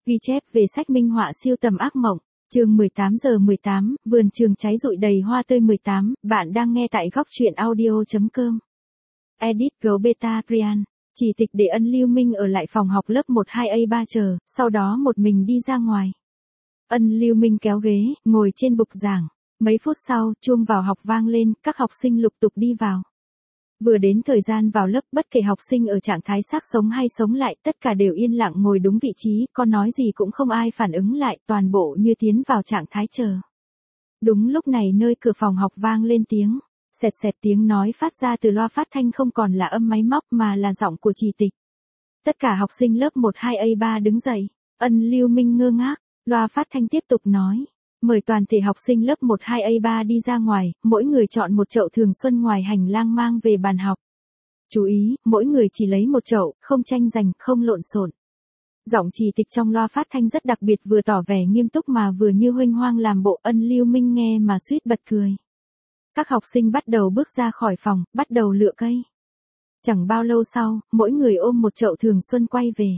Ghi chép về sách minh họa siêu tầm ác mộng. Chương 18:18, vườn trường cháy rụi đầy hoa tươi 18, bạn đang nghe tại góc truyện audio.com. Edit Go Beta Brian, chỉ tịch để Ân Lưu Minh ở lại phòng học lớp 12A3 chờ, sau đó một mình đi ra ngoài. Ân Lưu Minh kéo ghế, ngồi trên bục giảng. Mấy phút sau, chuông vào học vang lên, các học sinh lục tục đi vào. Vừa đến thời gian vào lớp, bất kể học sinh ở trạng thái xác sống hay sống lại, tất cả đều yên lặng ngồi đúng vị trí, có nói gì cũng không ai phản ứng lại, toàn bộ như tiến vào trạng thái chờ. Đúng lúc này nơi cửa phòng học vang lên tiếng, xẹt xẹt, tiếng nói phát ra từ loa phát thanh không còn là âm máy móc mà là giọng của Trì Tịch. Tất cả học sinh lớp 12A3 đứng dậy. Ân Lưu Minh ngơ ngác, loa phát thanh tiếp tục nói. Mời toàn thể học sinh lớp 12A3 đi ra ngoài, mỗi người chọn một chậu thường xuân ngoài hành lang mang về bàn học. Chú ý, mỗi người chỉ lấy một chậu, không tranh giành, không lộn xộn. Giọng Trì Tịch trong loa phát thanh rất đặc biệt, vừa tỏ vẻ nghiêm túc mà vừa như huênh hoang làm bộ. Ân Lưu Minh nghe mà suýt bật cười. Các học sinh bắt đầu bước ra khỏi phòng, bắt đầu lựa cây. Chẳng bao lâu sau, mỗi người ôm một chậu thường xuân quay về.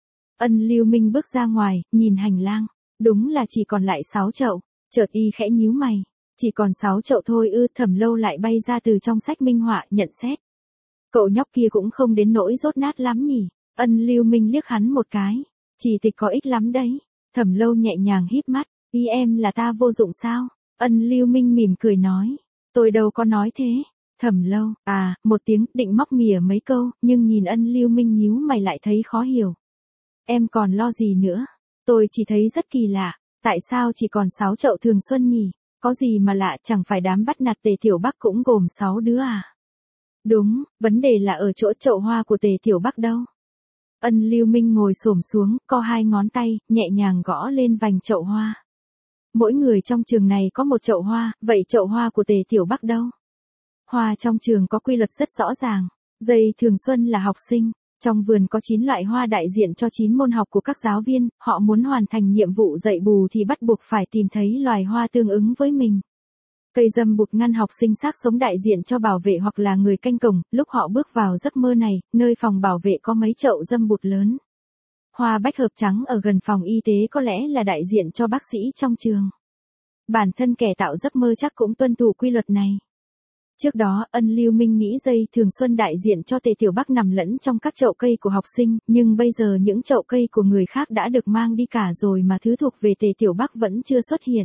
Ân Lưu Minh bước ra ngoài, nhìn hành lang. Đúng là chỉ còn lại 6 chậu. Chợt y khẽ nhíu mày. Chỉ còn 6 chậu thôi ư? Thẩm Lâu lại bay ra từ trong sách minh họa, nhận xét. Cậu nhóc kia cũng không đến nỗi dốt nát lắm nhỉ. Ân Lưu Minh liếc hắn một cái. Trì Tịch có ích lắm đấy. Thẩm Lâu nhẹ nhàng híp mắt. Ý em là ta vô dụng sao? Ân Lưu Minh mỉm cười nói. Tôi đâu có nói thế. Thẩm Lâu, một tiếng, định móc mỉa mấy câu, nhưng nhìn Ân Lưu Minh nhíu mày lại thấy khó hiểu. Em còn lo gì nữa? Tôi chỉ thấy rất kỳ lạ, tại sao chỉ còn 6 chậu thường xuân nhỉ? Có gì mà lạ, chẳng phải đám bắt nạt Tề Tiểu Bắc cũng gồm 6 đứa à? Đúng, vấn đề là ở chỗ chậu hoa của Tề Tiểu Bắc đâu. Ân Lưu Minh ngồi xổm xuống, co 2 ngón tay, nhẹ nhàng gõ lên vành chậu hoa. Mỗi người trong trường này có một chậu hoa, vậy chậu hoa của Tề Tiểu Bắc đâu? Hoa trong trường có quy luật rất rõ ràng. Dây thường xuân là học sinh. Trong vườn có 9 loại hoa đại diện cho 9 môn học của các giáo viên, họ muốn hoàn thành nhiệm vụ dạy bù thì bắt buộc phải tìm thấy loài hoa tương ứng với mình. Cây dâm bụt ngăn học sinh xác sống đại diện cho bảo vệ hoặc là người canh cổng, lúc họ bước vào giấc mơ này, nơi phòng bảo vệ có mấy chậu dâm bụt lớn. Hoa bách hợp trắng ở gần phòng y tế có lẽ là đại diện cho bác sĩ trong trường. Bản thân kẻ tạo giấc mơ chắc cũng tuân thủ quy luật này. Trước đó, Ân Lưu Minh nghĩ dây thường xuân đại diện cho Tề Tiểu Bắc nằm lẫn trong các chậu cây của học sinh, nhưng bây giờ những chậu cây của người khác đã được mang đi cả rồi mà thứ thuộc về Tề Tiểu Bắc vẫn chưa xuất hiện.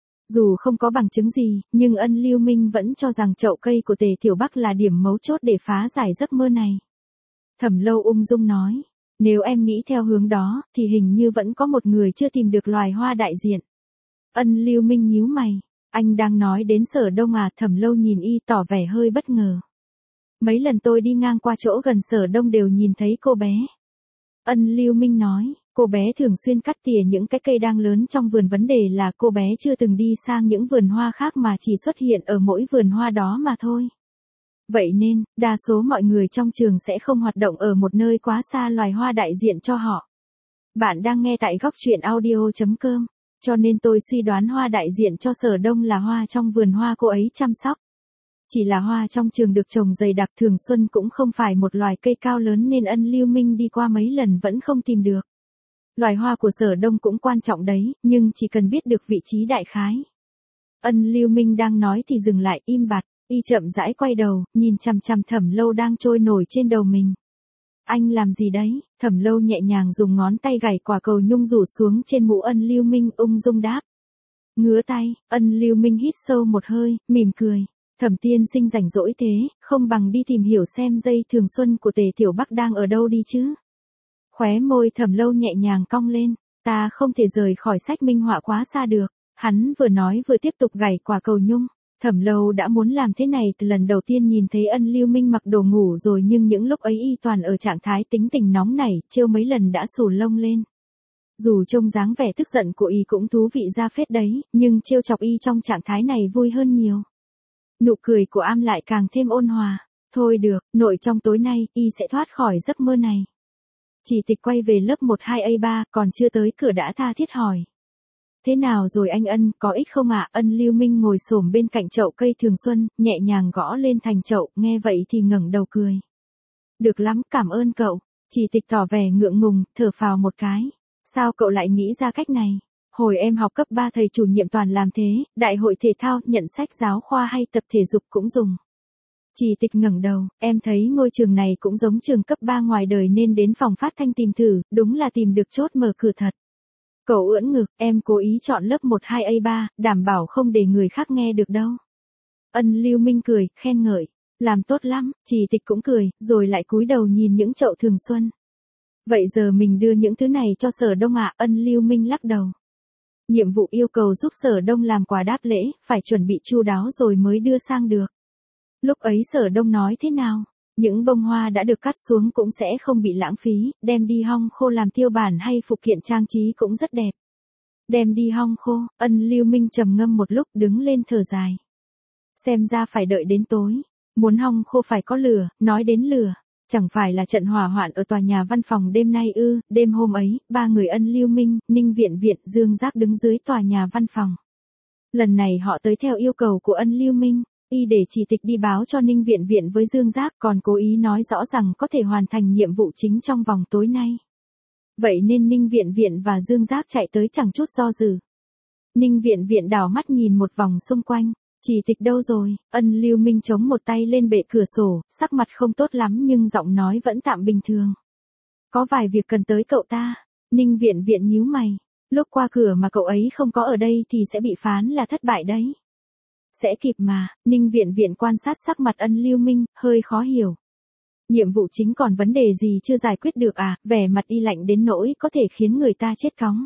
Dù không có bằng chứng gì, nhưng Ân Lưu Minh vẫn cho rằng chậu cây của Tề Tiểu Bắc là điểm mấu chốt để phá giải giấc mơ này. Thẩm Lâu ung dung nói, nếu em nghĩ theo hướng đó, thì hình như vẫn có một người chưa tìm được loài hoa đại diện. Ân Lưu Minh nhíu mày. Anh đang nói đến Sở Đông à? Thẩm Lâu nhìn y tỏ vẻ hơi bất ngờ. Mấy lần tôi đi ngang qua chỗ gần Sở Đông đều nhìn thấy cô bé. Ân Lưu Minh nói, cô bé thường xuyên cắt tỉa những cái cây đang lớn trong vườn, vấn đề là cô bé chưa từng đi sang những vườn hoa khác mà chỉ xuất hiện ở mỗi vườn hoa đó mà thôi. Vậy nên, đa số mọi người trong trường sẽ không hoạt động ở một nơi quá xa loài hoa đại diện cho họ. Bạn đang nghe tại góc truyện audio.com. Cho nên tôi suy đoán hoa đại diện cho Sở Đông là hoa trong vườn hoa cô ấy chăm sóc. Chỉ là hoa trong trường được trồng dày đặc, thường xuân cũng không phải một loài cây cao lớn nên Ân Lưu Minh đi qua mấy lần vẫn không tìm được. Loài hoa của Sở Đông cũng quan trọng đấy, nhưng chỉ cần biết được vị trí đại khái. Ân Lưu Minh đang nói thì dừng lại, im bặt, y chậm rãi quay đầu, nhìn chằm chằm Thẩm Lâu đang trôi nổi trên đầu mình. Anh làm gì đấy? Thẩm Lâu nhẹ nhàng dùng ngón tay gảy quả cầu nhung rủ xuống trên mũ Ân Lưu Minh, ung dung đáp. Ngứa tay. Ân Lưu Minh hít sâu một hơi, mỉm cười. Thẩm tiên sinh rảnh rỗi thế, không bằng đi tìm hiểu xem dây thường xuân của Tề Tiểu Bắc đang ở đâu đi chứ. Khóe môi Thẩm Lâu nhẹ nhàng cong lên. Ta không thể rời khỏi sách minh họa quá xa được. Hắn vừa nói vừa tiếp tục gảy quả cầu nhung. Thẩm Lâu đã muốn làm thế này từ lần đầu tiên nhìn thấy Ân Lưu Minh mặc đồ ngủ rồi, nhưng những lúc ấy y toàn ở trạng thái tính tình nóng nảy, trêu mấy lần đã xù lông lên. Dù trông dáng vẻ tức giận của y cũng thú vị ra phết đấy, nhưng trêu chọc y trong trạng thái này vui hơn nhiều. Nụ cười của Am lại càng thêm ôn hòa. Thôi được, nội trong tối nay, y sẽ thoát khỏi giấc mơ này. Trì Tịch quay về lớp 12A3, còn chưa tới cửa đã tha thiết hỏi. Thế nào rồi anh Ân, có ích không ạ? Ân Lưu Minh ngồi xổm bên cạnh chậu cây thường xuân, nhẹ nhàng gõ lên thành chậu, nghe vậy thì ngẩng đầu cười. Được lắm, cảm ơn cậu. Trì Tịch tỏ vẻ ngượng ngùng, thở phào một cái. Sao cậu lại nghĩ ra cách này? Hồi em học cấp 3 thầy chủ nhiệm toàn làm thế, đại hội thể thao, nhận sách giáo khoa hay tập thể dục cũng dùng. Chỉ Tịch ngẩng đầu, em thấy ngôi trường này cũng giống trường cấp 3 ngoài đời nên đến phòng phát thanh tìm thử, đúng là tìm được chốt mở cửa thật. Cậu ưỡn ngực, em cố ý chọn lớp 1-2A3, đảm bảo không để người khác nghe được đâu. Ân Lưu Minh cười, khen ngợi. Làm tốt lắm, Chỉ Tịch cũng cười, rồi lại cúi đầu nhìn những chậu thường xuân. Vậy giờ mình đưa những thứ này cho Sở Đông ạ, Ân Lưu Minh lắc đầu. Nhiệm vụ yêu cầu giúp Sở Đông làm quà đáp lễ, phải chuẩn bị chu đáo rồi mới đưa sang được. Lúc ấy Sở Đông nói thế nào? Những bông hoa đã được cắt xuống cũng sẽ không bị lãng phí, đem đi hong khô làm tiêu bản hay phụ kiện trang trí cũng rất đẹp. Đem đi hong khô, Ân Lưu Minh trầm ngâm một lúc đứng lên thở dài. Xem ra phải đợi đến tối. Muốn hong khô phải có lửa, nói đến lửa. Chẳng phải là trận hỏa hoạn ở tòa nhà văn phòng đêm nay ư? Đêm hôm ấy, ba người Ân Lưu Minh, Ninh Viện Viện, Dương Giác đứng dưới tòa nhà văn phòng. Lần này họ tới theo yêu cầu của Ân Lưu Minh. Y để Chỉ Tịch đi báo cho Ninh Viện Viện với Dương Giác, còn cố ý nói rõ rằng có thể hoàn thành nhiệm vụ chính trong vòng tối nay. Vậy nên Ninh Viện Viện và Dương Giác chạy tới chẳng chút do dự. Ninh Viện Viện đảo mắt nhìn một vòng xung quanh. Chỉ Tịch đâu rồi? Ân Lưu Minh chống một tay lên bệ cửa sổ, sắc mặt không tốt lắm nhưng giọng nói vẫn tạm bình thường. Có vài việc cần tới cậu ta. Ninh Viện Viện nhíu mày. Lúc qua cửa mà cậu ấy không có ở đây thì sẽ bị phán là thất bại đấy. Sẽ kịp mà. Ninh Viện Viện quan sát sắc mặt Ân Lưu Minh, hơi khó hiểu. Nhiệm vụ chính còn vấn đề gì chưa giải quyết được à? Vẻ mặt y lạnh đến nỗi có thể khiến người ta chết cóng.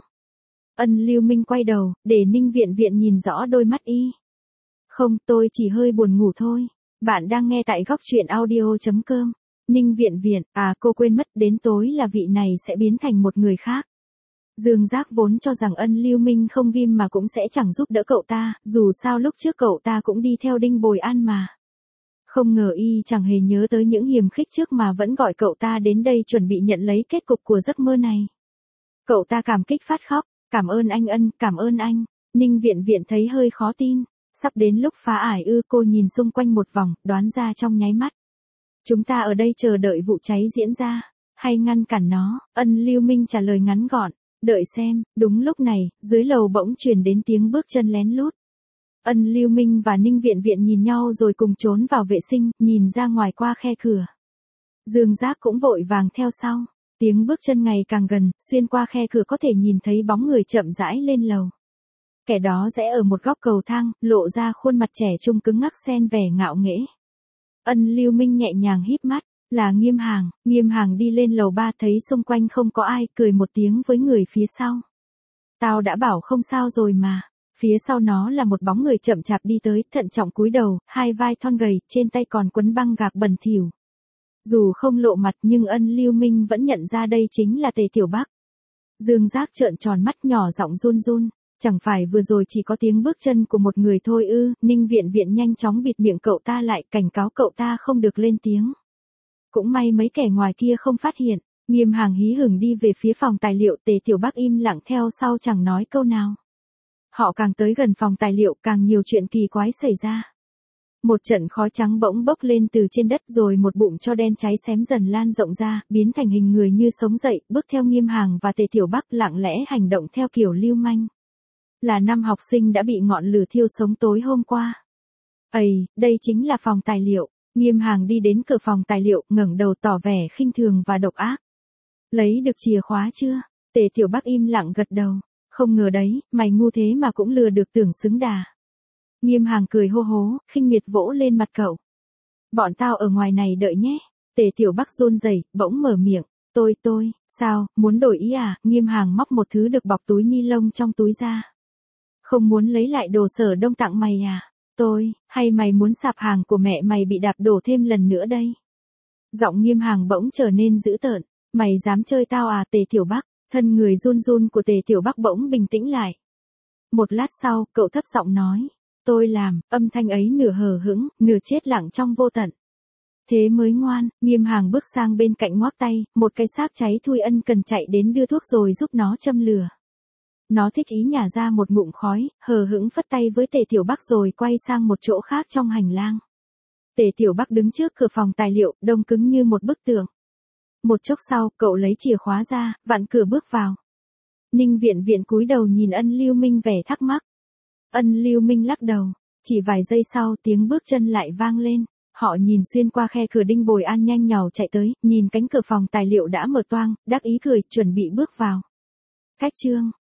Ân Lưu Minh quay đầu, để Ninh Viện Viện nhìn rõ đôi mắt y. Không, tôi chỉ hơi buồn ngủ thôi. Bạn đang nghe tại góc truyện audio.com. Ninh Viện Viện, à cô quên mất đến tối là vị này sẽ biến thành một người khác. Dương Giác vốn cho rằng Ân Lưu Minh không ghim mà cũng sẽ chẳng giúp đỡ cậu ta, dù sao lúc trước cậu ta cũng đi theo Đinh Bồi An mà. Không ngờ y chẳng hề nhớ tới những hiềm khích trước mà vẫn gọi cậu ta đến đây chuẩn bị nhận lấy kết cục của giấc mơ này. Cậu ta cảm kích phát khóc, cảm ơn anh Ân, cảm ơn anh. Ninh Viện Viện thấy hơi khó tin. Sắp đến lúc phá ải ư? Cô nhìn xung quanh một vòng, đoán ra trong nháy mắt. Chúng ta ở đây chờ đợi vụ cháy diễn ra, hay ngăn cản nó? Ân Lưu Minh trả lời ngắn gọn, đợi xem. Đúng lúc này, dưới lầu bỗng truyền đến tiếng bước chân lén lút. Ân Lưu Minh và Ninh Viện Viện nhìn nhau rồi cùng trốn vào vệ sinh, nhìn ra ngoài qua khe cửa. Dương Giác cũng vội vàng theo sau. Tiếng bước chân ngày càng gần, xuyên qua khe cửa có thể nhìn thấy bóng người chậm rãi lên lầu. Kẻ đó rẽ ở một góc cầu thang, lộ ra khuôn mặt trẻ trung cứng ngắc xen vẻ ngạo nghễ. Ân Lưu Minh nhẹ nhàng híp mắt, là Nghiêm Hàng. Nghiêm Hàng đi lên lầu 3 thấy xung quanh không có ai, cười một tiếng với người phía sau. Tao đã bảo không sao rồi mà. Phía sau nó là một bóng người chậm chạp đi tới, thận trọng cúi đầu, hai vai thon gầy, trên tay còn quấn băng gạc bẩn thỉu. Dù không lộ mặt nhưng Ân Lưu Minh vẫn nhận ra đây chính là Tề Tiểu Bắc. Dương Giác trợn tròn mắt, nhỏ giọng run run. Chẳng phải vừa rồi chỉ có tiếng bước chân của một người thôi ư? Ninh Viện Viện nhanh chóng bịt miệng cậu ta lại, cảnh cáo cậu ta không được lên tiếng. Cũng may mấy kẻ ngoài kia không phát hiện. Nghiêm Hàng hí hửng đi về phía phòng tài liệu, Tề Tiểu Bắc im lặng theo sau chẳng nói câu nào. Họ càng tới gần phòng tài liệu càng nhiều chuyện kỳ quái xảy ra. Một trận khói trắng bỗng bốc lên từ trên đất rồi một bụng tro đen cháy xém dần lan rộng ra, biến thành hình người như sống dậy, bước theo Nghiêm Hàng và Tề Tiểu Bắc lặng lẽ hành động theo kiểu lưu manh. Là 5 học sinh đã bị ngọn lửa thiêu sống tối hôm qua. Ây, đây chính là phòng tài liệu. Nghiêm Hàng đi đến cửa phòng tài liệu, ngẩng đầu tỏ vẻ khinh thường và độc ác. Lấy được chìa khóa chưa? Tề Tiểu Bắc im lặng gật đầu. Không ngờ đấy, mày ngu thế mà cũng lừa được, tưởng xứng đà. Nghiêm Hàng cười hô hố, khinh miệt vỗ lên mặt cậu. Bọn tao ở ngoài này đợi nhé. Tề Tiểu Bắc run rẩy, bỗng mở miệng. Tôi, sao, muốn đổi ý à? Nghiêm Hàng móc một thứ được bọc túi ni lông trong túi ra. Không muốn lấy lại đồ Sở Đông tặng mày à? Hay mày muốn sạp hàng của mẹ mày bị đạp đổ thêm lần nữa đây? Giọng Nghiêm Hàng bỗng trở nên dữ tợn. Mày dám chơi tao à? Tề Tiểu Bắc, thân người run run của Tề Tiểu Bắc bỗng bình tĩnh lại. Một lát sau, cậu thấp giọng nói. Tôi làm, âm thanh ấy nửa hờ hững, nửa chết lặng trong vô tận. Thế mới ngoan. Nghiêm Hàng bước sang bên cạnh ngoắc tay, một cái xác cháy thui ân cần chạy đến đưa thuốc rồi giúp nó châm lửa. Nó thích ý nhả ra một ngụm khói, hờ hững phất tay với Tề Tiểu Bắc rồi quay sang một chỗ khác trong hành lang. Tề Tiểu Bắc đứng trước cửa phòng tài liệu, đông cứng như một bức tượng. Một chốc sau, cậu lấy chìa khóa ra, vặn cửa bước vào. Ninh Viện Viện cúi đầu nhìn Ân Lưu Minh vẻ thắc mắc. Ân Lưu Minh lắc đầu, chỉ vài giây sau tiếng bước chân lại vang lên. Họ nhìn xuyên qua khe cửa Đinh Bồi An nhanh nhảu chạy tới, nhìn cánh cửa phòng tài liệu đã mở toang, đắc ý cười, chuẩn bị bước vào. Cách chương